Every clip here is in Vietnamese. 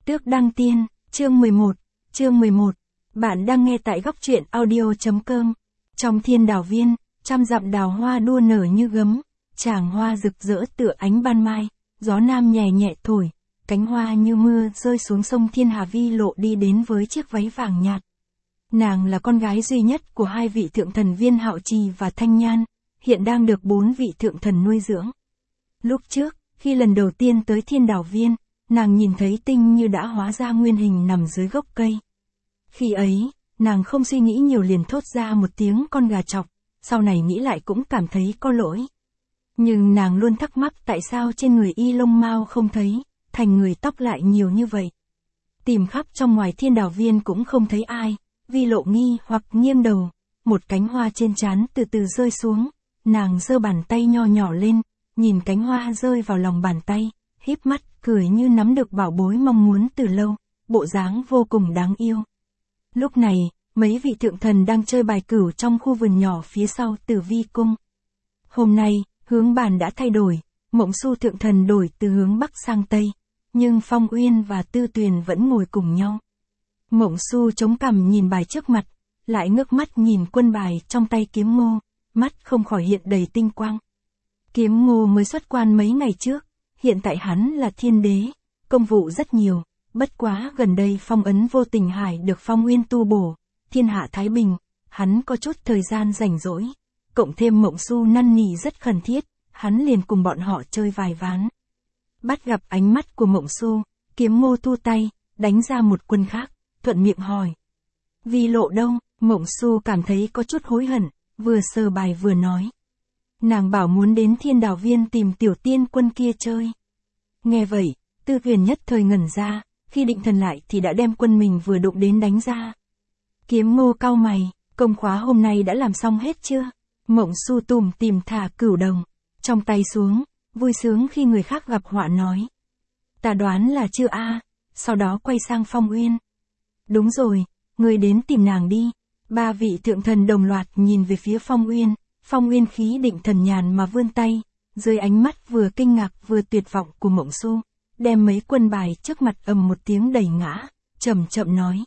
Tước Đăng Tiên, chương 11. Bạn đang nghe tại góc truyện audio.com. Trong thiên đào viên, trăm dặm đào hoa đua nở như gấm, tràng hoa rực rỡ tựa ánh ban mai, gió nam nhẹ nhẹ thổi, cánh hoa như mưa rơi xuống sông Thiên Hà. Vi Lộ đi đến với chiếc váy vàng nhạt. Nàng là con gái duy nhất của hai vị thượng thần Viên Hạo Trì và Thanh Nhan, hiện đang được 4 vị thượng thần nuôi dưỡng. Lúc trước, khi lần đầu tiên tới thiên đào viên, nàng nhìn thấy Tinh Như đã hóa ra nguyên hình nằm dưới gốc cây. Khi ấy, nàng không suy nghĩ nhiều liền thốt ra một tiếng con gà chọc, sau này nghĩ lại cũng cảm thấy có lỗi. Nhưng nàng luôn thắc mắc tại sao trên người y lông mao không thấy, thành người tóc lại nhiều như vậy. Tìm khắp trong ngoài thiên đào viên cũng không thấy ai, Vi Lộ nghi hoặc nghiêng đầu, một cánh hoa trên trán từ từ rơi xuống, nàng giơ bàn tay nho nhỏ lên, nhìn cánh hoa rơi vào lòng bàn tay, híp mắt, cười như nắm được bảo bối mong muốn từ lâu, bộ dáng vô cùng đáng yêu. Lúc này, mấy vị thượng thần đang chơi bài cửu trong khu vườn nhỏ phía sau Tử Vi cung. Hôm nay, hướng bàn đã thay đổi, Mộng Xu thượng thần đổi từ hướng bắc sang tây, nhưng Phong Uyên và Tư Tuyền vẫn ngồi cùng nhau. Mộng Xu chống cằm nhìn bài trước mặt, lại ngước mắt nhìn quân bài trong tay Kiếm Ngô, mắt không khỏi hiện đầy tinh quang. Kiếm Ngô mới xuất quan mấy ngày trước, hiện tại hắn là thiên đế, công vụ rất nhiều, bất quá gần đây phong ấn vô tình hải được Phong Uyên tu bổ, thiên hạ thái bình, hắn có chút thời gian rảnh rỗi, cộng thêm Mộng Xu năn nỉ rất khẩn thiết, hắn liền cùng bọn họ chơi vài ván. Bắt gặp ánh mắt của Mộng Xu, Kiếm Ngô thu tay, đánh ra một quân khác, thuận miệng hỏi. Vi Lộ đâu? Mộng Xu cảm thấy có chút hối hận, vừa sờ bài vừa nói. Nàng bảo muốn đến thiên đào viên tìm tiểu tiên quân kia chơi. Nghe vậy, Tư Tuyền nhất thời ngẩn ra, khi định thần lại thì đã đem quân mình vừa đụng đến đánh ra. Kiếm Ngô cau mày, công khóa hôm nay đã làm xong hết chưa? Mộng Xu tủm tỉm thả cửu đồng, trong tay xuống, vui sướng khi người khác gặp họa nói. Ta đoán là chưa a. Sau đó quay sang Phong Uyên. Đúng rồi, người đến tìm nàng đi. 3 vị thượng thần đồng loạt nhìn về phía Phong Uyên. Phong Uyên khí định thần nhàn mà vươn tay, dưới ánh mắt vừa kinh ngạc vừa tuyệt vọng của Mộng Xu, đem mấy quân bài trước mặt ầm một tiếng đẩy ngã, chậm chậm nói.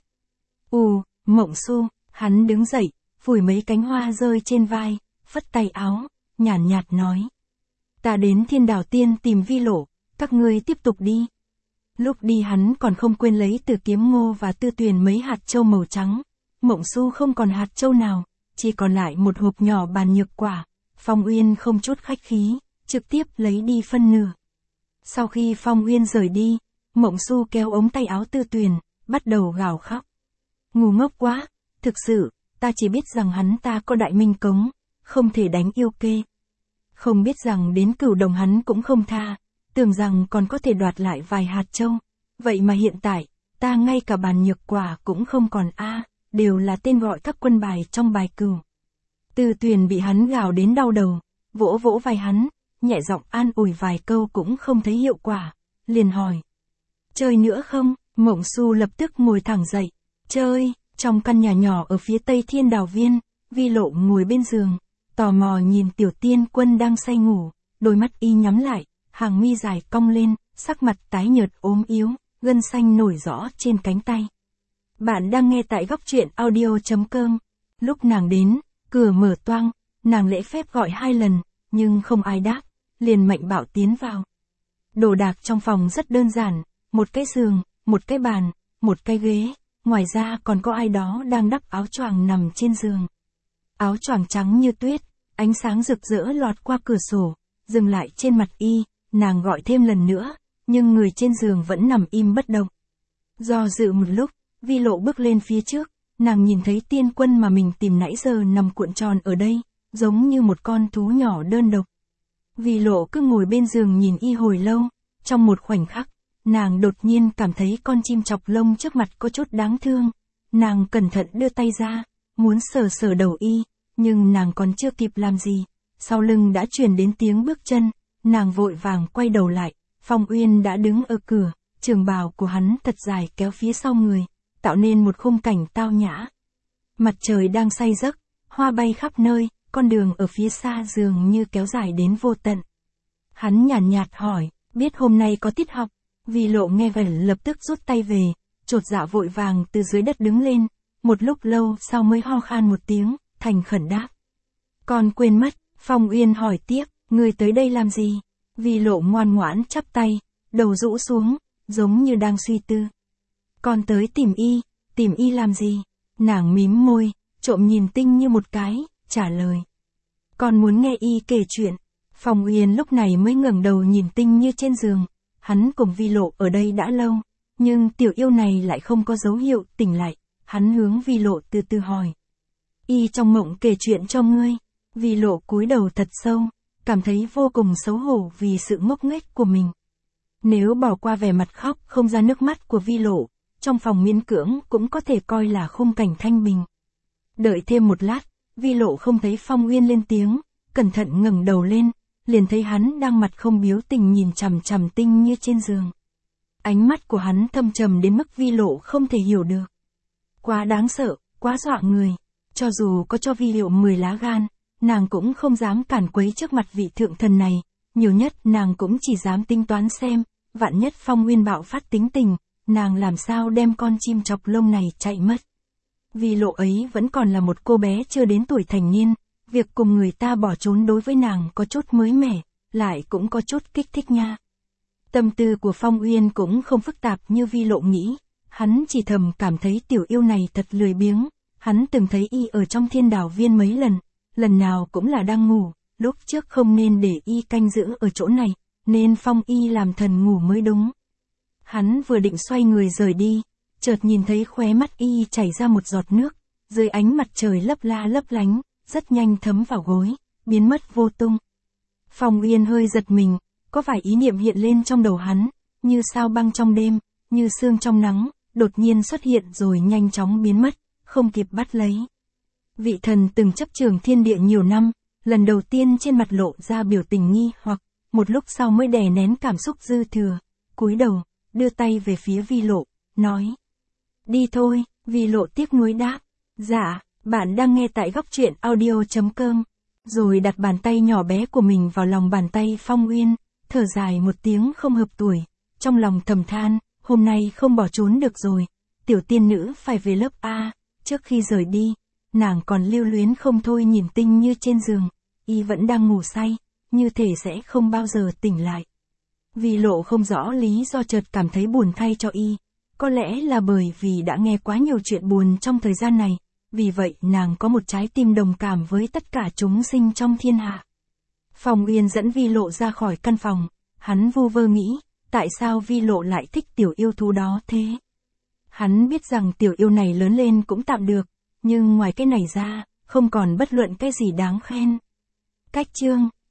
Mộng Xu, hắn đứng dậy, phủi mấy cánh hoa rơi trên vai, phất tay áo, nhàn nhạt nói. Ta đến thiên đào tiên tìm Vi Lộ, các ngươi tiếp tục đi. Lúc đi hắn còn không quên lấy từ Kiếm Ngô và Tư Tuyền mấy hạt châu màu trắng. Mộng Xu không còn hạt châu nào, chỉ còn lại một hộp nhỏ bàn nhược quả. Phong Uyên không chút khách khí, trực tiếp lấy đi phân nửa. Sau khi Phong Uyên rời đi, Mộng Xu kéo ống tay áo Tư Tuyền, bắt đầu gào khóc. Ngu ngốc quá, thực sự, ta chỉ biết rằng hắn ta có đại minh cống, không thể đánh yêu kê. Không biết rằng đến cửu đồng hắn cũng không tha, tưởng rằng còn có thể đoạt lại vài hạt châu. Vậy mà hiện tại, ta ngay cả bàn nhược quả cũng không còn đều là tên gọi các quân bài trong bài cửu. Tư Tuyền bị hắn gào đến đau đầu, vỗ vỗ vai hắn, nhẹ giọng an ủi vài câu cũng không thấy hiệu quả, liền hỏi. Chơi nữa không? Mộng Xu lập tức ngồi thẳng dậy. Chơi. Trong căn nhà nhỏ ở phía tây thiên đào viên, Vi Lộ ngồi bên giường, tò mò nhìn tiểu tiên quân đang say ngủ, đôi mắt y nhắm lại, hàng mi dài cong lên, sắc mặt tái nhợt ốm yếu, gân xanh nổi rõ trên cánh tay. Bạn đang nghe tại góc truyện audio.com. Lúc nàng đến, cửa mở toang, nàng lễ phép gọi 2 lần, nhưng không ai đáp, liền mạnh bạo tiến vào. Đồ đạc trong phòng rất đơn giản, một cái giường, một cái bàn, một cái ghế, ngoài ra còn có ai đó đang đắp áo choàng nằm trên giường. Áo choàng trắng như tuyết, ánh sáng rực rỡ lọt qua cửa sổ, dừng lại trên mặt y, nàng gọi thêm lần nữa, nhưng người trên giường vẫn nằm im bất động. Do dự một lúc, Vi Lộ bước lên phía trước, nàng nhìn thấy tiên quân mà mình tìm nãy giờ nằm cuộn tròn ở đây, giống như một con thú nhỏ đơn độc. Vi Lộ cứ ngồi bên giường nhìn y hồi lâu, trong một khoảnh khắc, nàng đột nhiên cảm thấy con chim chọc lông trước mặt có chút đáng thương. Nàng cẩn thận đưa tay ra, muốn sờ sờ đầu y, nhưng nàng còn chưa kịp làm gì, sau lưng đã truyền đến tiếng bước chân, nàng vội vàng quay đầu lại, Phong Uyên đã đứng ở cửa, trường bào của hắn thật dài kéo phía sau người, tạo nên một khung cảnh tao nhã. Mặt trời đang say giấc, hoa bay khắp nơi, con đường ở phía xa dường như kéo dài đến vô tận. Hắn nhàn nhạt hỏi, biết hôm nay có tiết học, Vi Lộ nghe vậy lập tức rút tay về, chột dạ vội vàng từ dưới đất đứng lên, một lúc lâu sau mới ho khan một tiếng, thành khẩn đáp. Con quên mất, Phong Uyên hỏi tiếp, ngươi tới đây làm gì? Vi Lộ ngoan ngoãn chắp tay, đầu rũ xuống, giống như đang suy tư. Con tới tìm y làm gì? Nàng mím môi, trộm nhìn Tinh Như một cái, trả lời. Con muốn nghe y kể chuyện. Phong Uyên lúc này mới ngẩng đầu nhìn Tinh Như trên giường, hắn cùng Vi Lộ ở đây đã lâu, nhưng tiểu yêu này lại không có dấu hiệu tỉnh lại, hắn hướng Vi Lộ từ từ hỏi. Y trong mộng kể chuyện cho ngươi. Vi Lộ cúi đầu thật sâu, cảm thấy vô cùng xấu hổ vì sự ngốc nghếch của mình. Nếu bỏ qua vẻ mặt khóc không ra nước mắt của Vi Lộ, trong phòng miễn cưỡng cũng có thể coi là khung cảnh thanh bình. Đợi thêm một lát, Vi Lộ không thấy Phong Uyên lên tiếng, cẩn thận ngẩng đầu lên, liền thấy hắn đang mặt không biểu tình nhìn chằm chằm Tinh Như trên giường. Ánh mắt của hắn thâm trầm đến mức Vi Lộ không thể hiểu được. Quá đáng sợ, quá dọa người. Cho dù có cho Vi Lộ 10 lá gan, nàng cũng không dám cản quấy trước mặt vị thượng thần này, nhiều nhất nàng cũng chỉ dám tính toán xem, vạn nhất Phong Uyên bạo phát tính tình, nàng làm sao đem con chim chọc lông này chạy mất. Vi Lộ ấy vẫn còn là một cô bé chưa đến tuổi thành niên, việc cùng người ta bỏ trốn đối với nàng có chút mới mẻ, lại cũng có chút kích thích nha. Tâm tư của Phong Uyên cũng không phức tạp như Vi Lộ nghĩ, hắn chỉ thầm cảm thấy tiểu yêu này thật lười biếng, hắn từng thấy y ở trong Thiên Đảo Viên mấy lần nào cũng là đang ngủ, lúc trước không nên để y canh giữ ở chỗ này, nên phong y làm thần ngủ mới đúng. Hắn vừa định xoay người rời đi, chợt nhìn thấy khóe mắt y chảy ra một giọt nước, dưới ánh mặt trời lấp la lấp lánh, rất nhanh thấm vào gối, biến mất vô tung. Phong Uyên hơi giật mình, có vài ý niệm hiện lên trong đầu hắn, như sao băng trong đêm, như sương trong nắng, đột nhiên xuất hiện rồi nhanh chóng biến mất, không kịp bắt lấy. Vị thần từng chấp trường thiên địa nhiều năm, lần đầu tiên trên mặt lộ ra biểu tình nghi hoặc, một lúc sau mới đè nén cảm xúc dư thừa, cúi đầu, đưa tay về phía Vi Lộ, nói. Đi thôi, Vi Lộ tiếc nuối đáp. Dạ, bạn đang nghe tại góc truyện audio.com. Rồi đặt bàn tay nhỏ bé của mình vào lòng bàn tay Phong Uyên, thở dài một tiếng không hợp tuổi, trong lòng thầm than, hôm nay không bỏ trốn được rồi, tiểu tiên nữ phải về lớp A. Trước khi rời đi, nàng còn lưu luyến không thôi nhìn Tinh Như trên giường, y vẫn đang ngủ say, như thể sẽ không bao giờ tỉnh lại. Vi Lộ không rõ lý do chợt cảm thấy buồn thay cho y, có lẽ là bởi vì đã nghe quá nhiều chuyện buồn trong thời gian này, vì vậy nàng có một trái tim đồng cảm với tất cả chúng sinh trong thiên hạ. Phong Uyên dẫn Vi Lộ ra khỏi căn phòng, hắn vu vơ nghĩ, tại sao Vi Lộ lại thích tiểu yêu thú đó thế? Hắn biết rằng tiểu yêu này lớn lên cũng tạm được, nhưng ngoài cái này ra, không còn bất luận cái gì đáng khen. Cách chương